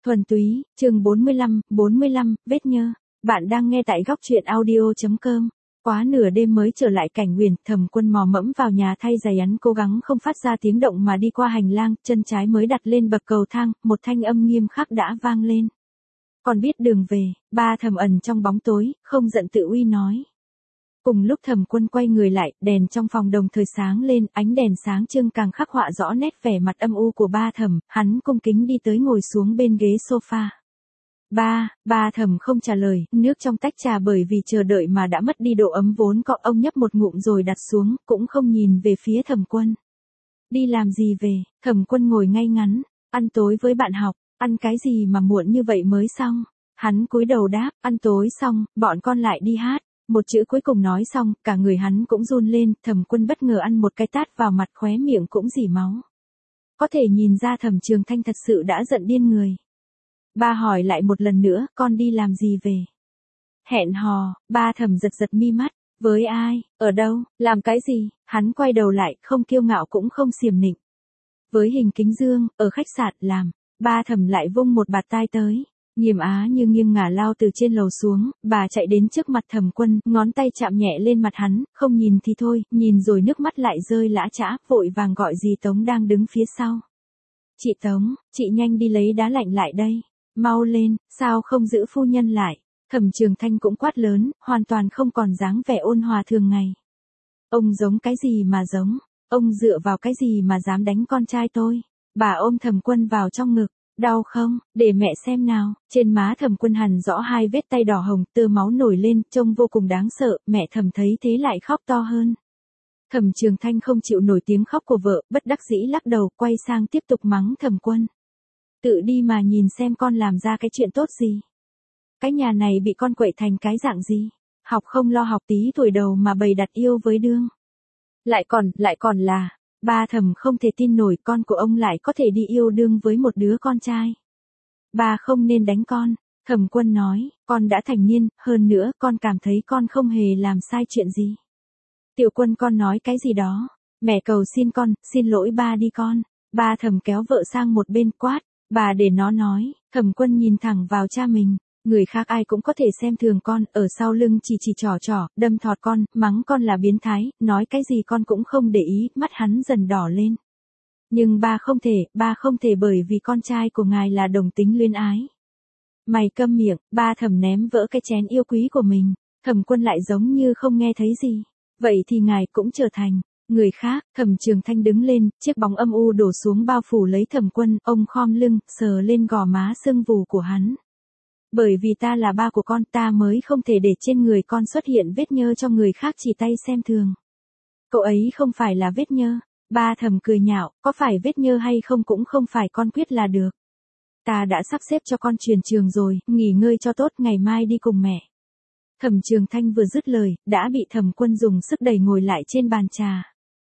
Thuần túy, chương 45, vết nhơ. Bạn đang nghe tại góc truyện audio.com. Quá nửa đêm mới trở lại cảnh Nguyền, Thẩm Quân mò mẫm vào nhà thay giày ắn cố gắng không phát ra tiếng động mà đi qua hành lang, chân trái mới đặt lên bậc cầu thang, một thanh âm nghiêm khắc đã vang lên. Còn biết đường về, ba Thẩm ẩn trong bóng tối, không giận tự uy nói. Cùng lúc Thẩm Quân quay người lại, đèn trong phòng đồng thời sáng lên, ánh đèn sáng trưng càng khắc họa rõ nét vẻ mặt âm u của ba Thẩm, hắn cung kính đi tới ngồi xuống bên ghế sofa. Ba Thẩm không trả lời, nước trong tách trà bởi vì chờ đợi mà đã mất đi độ ấm vốn có, ông nhấp một ngụm rồi đặt xuống, cũng không nhìn về phía Thẩm Quân. Đi làm gì về? Thẩm Quân ngồi ngay ngắn, ăn tối với bạn học, ăn cái gì mà muộn như vậy mới xong? Hắn cúi đầu đáp, ăn tối xong, bọn con lại đi hát. Một chữ cuối cùng nói xong, cả người hắn cũng run lên, Thẩm Quân bất ngờ ăn một cái tát vào mặt, khóe miệng cũng rỉ máu. Có thể nhìn ra Thẩm Trường Thanh thật sự đã giận điên người. Ba hỏi lại một lần nữa, con đi làm gì về? Hẹn hò, ba Thẩm giật mi mắt, với ai, ở đâu, làm cái gì? Hắn quay đầu lại, không kiêu ngạo cũng không xiểm nịnh. Với Hình Kính Dương, ở khách sạn làm, ba Thẩm lại vung một bạt tai tới. Nghiêm Á như nghiêng ngả lao từ trên lầu xuống, bà chạy đến trước mặt Thẩm Quân, ngón tay chạm nhẹ lên mặt hắn, không nhìn thì thôi, nhìn rồi nước mắt lại rơi lã chã, vội vàng gọi dì Tống đang đứng phía sau. Chị Tống, chị nhanh đi lấy đá lạnh lại đây, mau lên, sao không giữ phu nhân lại? Thẩm Trường Thanh cũng quát lớn, hoàn toàn không còn dáng vẻ ôn hòa thường ngày. Ông giống cái gì mà giống, ông dựa vào cái gì mà dám đánh con trai tôi? Bà ôm Thẩm Quân vào trong ngực. Đau không, để mẹ xem nào, trên má Thẩm Quân hằn rõ hai vết tay đỏ hồng, tơ máu nổi lên, trông vô cùng đáng sợ, mẹ Thẩm thấy thế lại khóc to hơn. Thẩm Trường Thanh không chịu nổi tiếng khóc của vợ, bất đắc dĩ lắc đầu, quay sang tiếp tục mắng Thẩm Quân. Tự đi mà nhìn xem con làm ra cái chuyện tốt gì. Cái nhà này bị con quậy thành cái dạng gì, học không lo học tí tuổi đầu mà bày đặt yêu với đương. Lại còn là... Ba Thẩm không thể tin nổi con của ông lại có thể đi yêu đương với một đứa con trai. Ba không nên đánh con, Thẩm Quân nói, con đã thành niên, hơn nữa con cảm thấy con không hề làm sai chuyện gì. Tiểu Quân con nói cái gì đó, mẹ cầu xin con, xin lỗi ba đi con. Ba Thẩm kéo vợ sang một bên quát, bà để nó nói. Thẩm Quân nhìn thẳng vào cha mình. Người khác ai cũng có thể xem thường con, ở sau lưng chỉ trỏ, đâm thọt con, mắng con là biến thái, nói cái gì con cũng không để ý, mắt hắn dần đỏ lên. Nhưng ba không thể bởi vì con trai của ngài là đồng tính luyến ái. Mày câm miệng, ba Thẩm ném vỡ cái chén yêu quý của mình, Thẩm Quân lại giống như không nghe thấy gì. Vậy thì ngài cũng trở thành người khác. Thẩm Trường Thanh đứng lên, chiếc bóng âm u đổ xuống bao phủ lấy Thẩm Quân, ông khom lưng, sờ lên gò má sưng vù của hắn. Bởi vì ta là ba của con, ta mới không thể để trên người con xuất hiện vết nhơ cho người khác chỉ tay xem thường. Cậu ấy không phải là vết nhơ. Ba Thẩm cười nhạo, có phải vết nhơ hay không cũng không phải con quyết là được. Ta đã sắp xếp cho con chuyển trường rồi, nghỉ ngơi cho tốt, ngày mai đi cùng mẹ. Thẩm Trường Thanh vừa dứt lời, đã bị Thẩm Quân dùng sức đẩy ngồi lại trên bàn trà.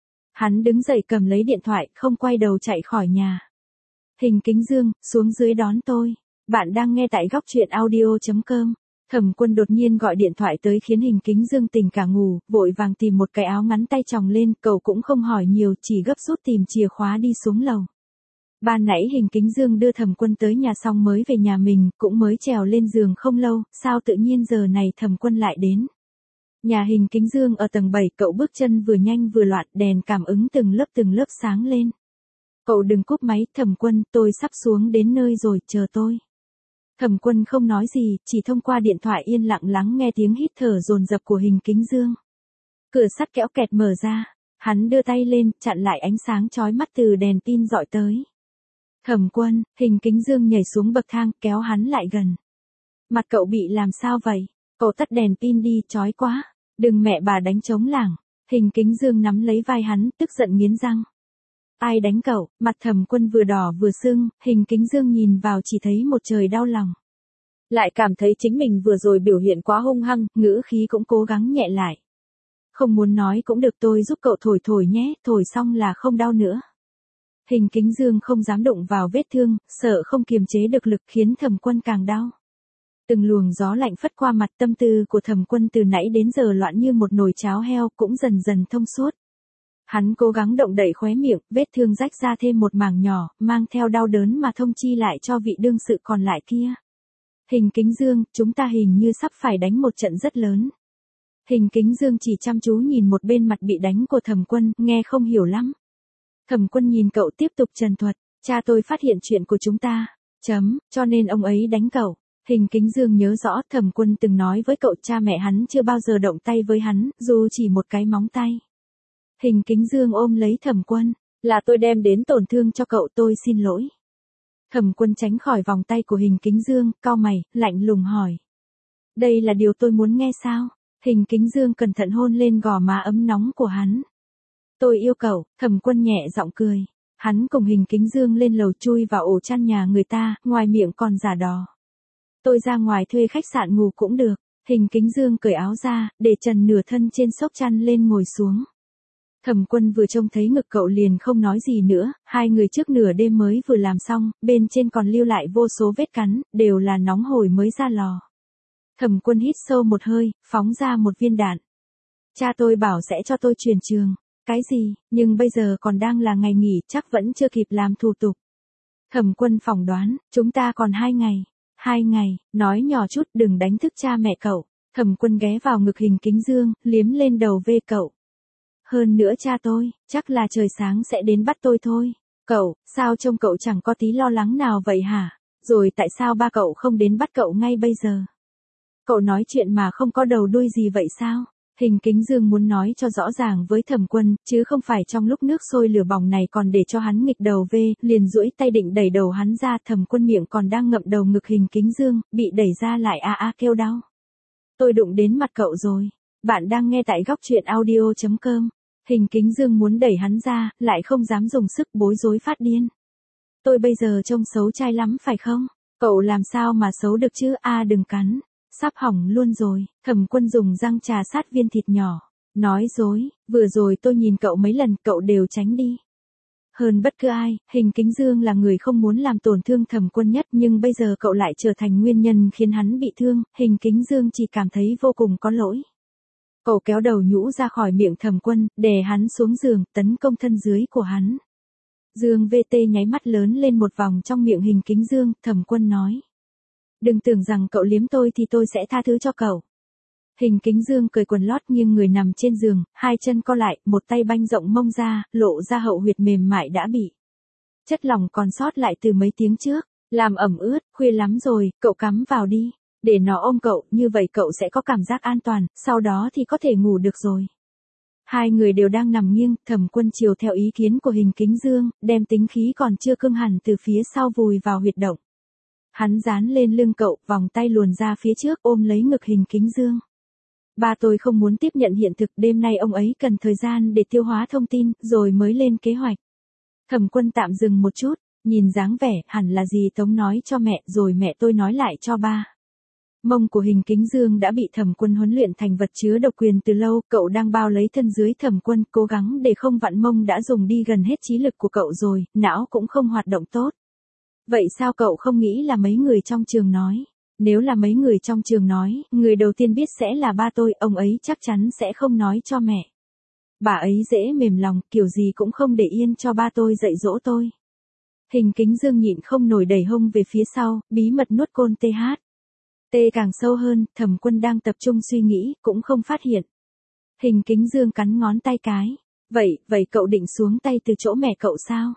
Hắn đứng dậy cầm lấy điện thoại, không quay đầu chạy khỏi nhà. Hình Kính Dương, xuống dưới đón tôi. Bạn đang nghe tại góc truyện audio.com. Thẩm Quân đột nhiên gọi điện thoại tới khiến Hình Kính Dương tỉnh cả ngủ, vội vàng tìm một cái áo ngắn tay tròng lên, cậu cũng không hỏi nhiều, chỉ gấp rút tìm chìa khóa đi xuống lầu. Ban nãy Hình Kính Dương đưa Thẩm Quân tới nhà xong mới về nhà mình, cũng mới trèo lên giường không lâu, sao tự nhiên giờ này Thẩm Quân lại đến. Nhà Hình Kính Dương ở tầng 7, cậu bước chân vừa nhanh vừa loạn, đèn cảm ứng từng lớp sáng lên. Cậu đừng cúp máy, Thẩm Quân, tôi sắp xuống đến nơi rồi, chờ tôi. Thẩm Quân không nói gì, chỉ thông qua điện thoại yên lặng lắng nghe tiếng hít thở dồn dập của Hình Kính Dương. Cửa sắt kéo kẹt mở ra, hắn đưa tay lên, chặn lại ánh sáng chói mắt từ đèn pin dọi tới. Thẩm Quân, Hình Kính Dương nhảy xuống bậc thang, kéo hắn lại gần. Mặt cậu bị làm sao vậy? Cậu tắt đèn pin đi, chói quá. Đừng mẹ bà đánh trống lảng. Hình Kính Dương nắm lấy vai hắn, tức giận nghiến răng. Ai đánh cậu? Mặt Thẩm Quân vừa đỏ vừa sưng, Hình Kính Dương nhìn vào chỉ thấy một trời đau lòng. Lại cảm thấy chính mình vừa rồi biểu hiện quá hung hăng, ngữ khí cũng cố gắng nhẹ lại. Không muốn nói cũng được, tôi giúp cậu thổi nhé, thổi xong là không đau nữa. Hình Kính Dương không dám đụng vào vết thương, sợ không kiềm chế được lực khiến Thẩm Quân càng đau. Từng luồng gió lạnh phất qua mặt, tâm tư của Thẩm Quân từ nãy đến giờ loạn như một nồi cháo heo, cũng dần dần thông suốt. Hắn cố gắng động đậy khóe miệng, vết thương rách ra thêm một mảng nhỏ, mang theo đau đớn mà thông chi lại cho vị đương sự còn lại kia. Hình Kính Dương, chúng ta hình như sắp phải đánh một trận rất lớn. Hình Kính Dương chỉ chăm chú nhìn một bên mặt bị đánh của Thẩm Quân, nghe không hiểu lắm. Thẩm Quân nhìn cậu tiếp tục trần thuật, cha tôi phát hiện chuyện của chúng ta, cho nên ông ấy đánh cậu. Hình Kính Dương nhớ rõ Thẩm Quân từng nói với cậu cha mẹ hắn chưa bao giờ động tay với hắn, dù chỉ một cái móng tay. Hình Kính Dương ôm lấy Thẩm Quân, là tôi đem đến tổn thương cho cậu, tôi xin lỗi. Thẩm Quân tránh khỏi vòng tay của Hình Kính Dương, cau mày, lạnh lùng hỏi. Đây là điều tôi muốn nghe sao? Hình Kính Dương cẩn thận hôn lên gò má ấm nóng của hắn. Tôi yêu cậu, Thẩm Quân nhẹ giọng cười. Hắn cùng Hình Kính Dương lên lầu chui vào ổ chăn nhà người ta, ngoài miệng còn giả đò. Tôi ra ngoài thuê khách sạn ngủ cũng được. Hình Kính Dương cởi áo ra, để trần nửa thân trên xốc chăn lên ngồi xuống. Thẩm Quân vừa trông thấy ngực cậu liền không nói gì nữa, hai người trước nửa đêm mới vừa làm xong, bên trên còn lưu lại vô số vết cắn, đều là nóng hổi mới ra lò. Thẩm Quân hít sâu một hơi, phóng ra một viên đạn. Cha tôi bảo sẽ cho tôi chuyển trường. Cái gì, nhưng bây giờ còn đang là ngày nghỉ, chắc vẫn chưa kịp làm thủ tục. Thẩm Quân phỏng đoán, chúng ta còn 2 ngày. 2 ngày, nói nhỏ chút đừng đánh thức cha mẹ cậu. Thẩm Quân ghé vào ngực Hình Kính Dương, liếm lên đầu vê cậu. Hơn nữa cha tôi, chắc là trời sáng sẽ đến bắt tôi thôi. Cậu, sao trông cậu chẳng có tí lo lắng nào vậy hả? Rồi tại sao ba cậu không đến bắt cậu ngay bây giờ? Cậu nói chuyện mà không có đầu đuôi gì vậy sao? Hình Kính Dương muốn nói cho rõ ràng với Thẩm Quân, chứ không phải trong lúc nước sôi lửa bỏng này còn để cho hắn nghịch đầu về, liền duỗi tay định đẩy đầu hắn ra. Thẩm Quân miệng còn đang ngậm đầu ngực Hình Kính Dương, bị đẩy ra lại kêu đau. Tôi đụng đến mặt cậu rồi. Bạn đang nghe tại góc truyện audio.com. Hình Kính Dương muốn đẩy hắn ra, lại không dám dùng sức, bối rối phát điên. Tôi bây giờ trông xấu trai lắm phải không? Cậu làm sao mà xấu được chứ? Đừng cắn. Sắp hỏng luôn rồi. Thẩm Quân dùng răng trà sát viên thịt nhỏ. Nói dối, vừa rồi tôi nhìn cậu mấy lần, cậu đều tránh đi. Hơn bất cứ ai, Hình Kính Dương là người không muốn làm tổn thương Thẩm Quân nhất, nhưng bây giờ cậu lại trở thành nguyên nhân khiến hắn bị thương. Hình Kính Dương chỉ cảm thấy vô cùng có lỗi. Cậu kéo đầu nhũ ra khỏi miệng Thẩm Quân, đè hắn xuống giường, tấn công thân dưới của hắn. Dương VT nháy mắt lớn lên một vòng trong miệng Hình Kính Dương, Thẩm Quân nói. Đừng tưởng rằng cậu liếm tôi thì tôi sẽ tha thứ cho cậu. Hình Kính Dương cởi quần lót nghiêng người nằm trên giường, hai chân co lại, một tay banh rộng mông ra, lộ ra hậu huyệt mềm mại đã bị chất lỏng còn sót lại từ mấy tiếng trước, làm ẩm ướt. Khuya lắm rồi, cậu cắm vào đi. Để nó ôm cậu, như vậy cậu sẽ có cảm giác an toàn, sau đó thì có thể ngủ được rồi. Hai người đều đang nằm nghiêng, Thẩm Quân chiều theo ý kiến của Hình Kính Dương, đem tính khí còn chưa cương hẳn từ phía sau vùi vào huyệt động. Hắn dán lên lưng cậu, vòng tay luồn ra phía trước ôm lấy ngực Hình Kính Dương. Ba tôi không muốn tiếp nhận hiện thực, đêm nay ông ấy cần thời gian để tiêu hóa thông tin, rồi mới lên kế hoạch. Thẩm Quân tạm dừng một chút, nhìn dáng vẻ, hẳn là gì Tống nói cho mẹ, rồi mẹ tôi nói lại cho ba. Mông của Hình Kính Dương đã bị Thẩm Quân huấn luyện thành vật chứa độc quyền từ lâu, cậu đang bao lấy thân dưới Thẩm Quân, cố gắng để không vặn mông đã dùng đi gần hết trí lực của cậu rồi, não cũng không hoạt động tốt. Vậy sao cậu không nghĩ là mấy người trong trường nói? Nếu là mấy người trong trường nói, người đầu tiên biết sẽ là ba tôi, ông ấy chắc chắn sẽ không nói cho mẹ. Bà ấy dễ mềm lòng, kiểu gì cũng không để yên cho ba tôi dạy dỗ tôi. Hình Kính Dương nhịn không nổi đẩy hông về phía sau, bí mật nuốt côn TH. Tê càng sâu hơn, Thẩm Quân đang tập trung suy nghĩ, cũng không phát hiện. Hình Kính Dương cắn ngón tay cái. Vậy cậu định xuống tay từ chỗ mẹ cậu sao?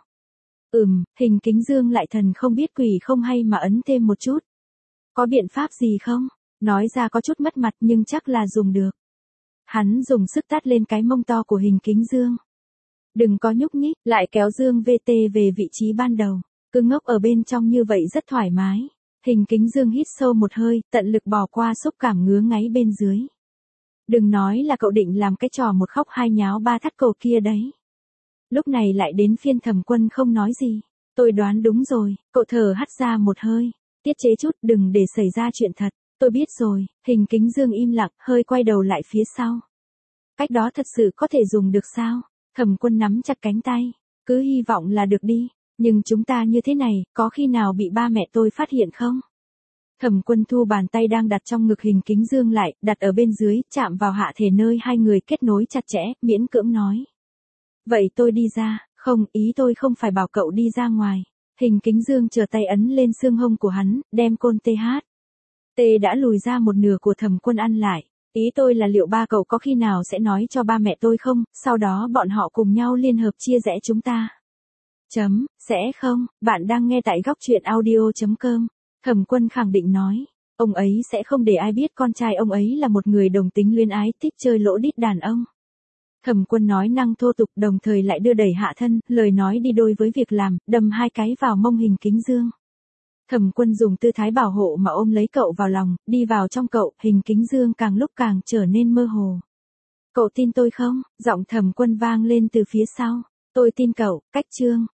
Hình Kính Dương lại thần không biết quỷ không hay mà ấn thêm một chút. Có biện pháp gì không? Nói ra có chút mất mặt nhưng chắc là dùng được. Hắn dùng sức tát lên cái mông to của Hình Kính Dương. Đừng có nhúc nhích, lại kéo Dương VT về vị trí ban đầu. Cứ ngốc ở bên trong như vậy rất thoải mái. Hình Kính Dương hít sâu một hơi, tận lực bỏ qua xúc cảm ngứa ngáy bên dưới. Đừng nói là cậu định làm cái trò một khóc hai nháo ba thắt cầu kia đấy. Lúc này lại đến phiên Thẩm Quân không nói gì. Tôi đoán đúng rồi, cậu thở hắt ra một hơi. Tiết chế chút, đừng để xảy ra chuyện thật. Tôi biết rồi. Hình Kính Dương im lặng, hơi quay đầu lại phía sau. Cách đó thật sự có thể dùng được sao? Thẩm Quân nắm chặt cánh tay. Cứ hy vọng là được đi. Nhưng chúng ta như thế này, có khi nào bị ba mẹ tôi phát hiện không? Thẩm Quân thu bàn tay đang đặt trong ngực Hình Kính Dương lại, đặt ở bên dưới, chạm vào hạ thể nơi hai người kết nối chặt chẽ, miễn cưỡng nói. Vậy tôi đi ra, không, ý tôi không phải bảo cậu đi ra ngoài. Hình Kính Dương chờ tay ấn lên xương hông của hắn, đem côn TH. T đã lùi ra một nửa của Thẩm Quân ăn lại. Ý tôi là liệu ba cậu có khi nào sẽ nói cho ba mẹ tôi không, sau đó bọn họ cùng nhau liên hợp chia rẽ chúng ta. Sẽ không, bạn đang nghe tại góc truyện audio.com. Thẩm Quân khẳng định nói, ông ấy sẽ không để ai biết con trai ông ấy là một người đồng tính luyến ái thích chơi lỗ đít đàn ông. Thẩm Quân nói năng thô tục đồng thời lại đưa đẩy hạ thân, lời nói đi đôi với việc làm, đâm 2 cái vào mông Hình Kính Dương. Thẩm Quân dùng tư thái bảo hộ mà ôm lấy cậu vào lòng, đi vào trong cậu, Hình Kính Dương càng lúc càng trở nên mơ hồ. Cậu tin tôi không? Giọng Thẩm Quân vang lên từ phía sau. Tôi tin cậu, cách chương.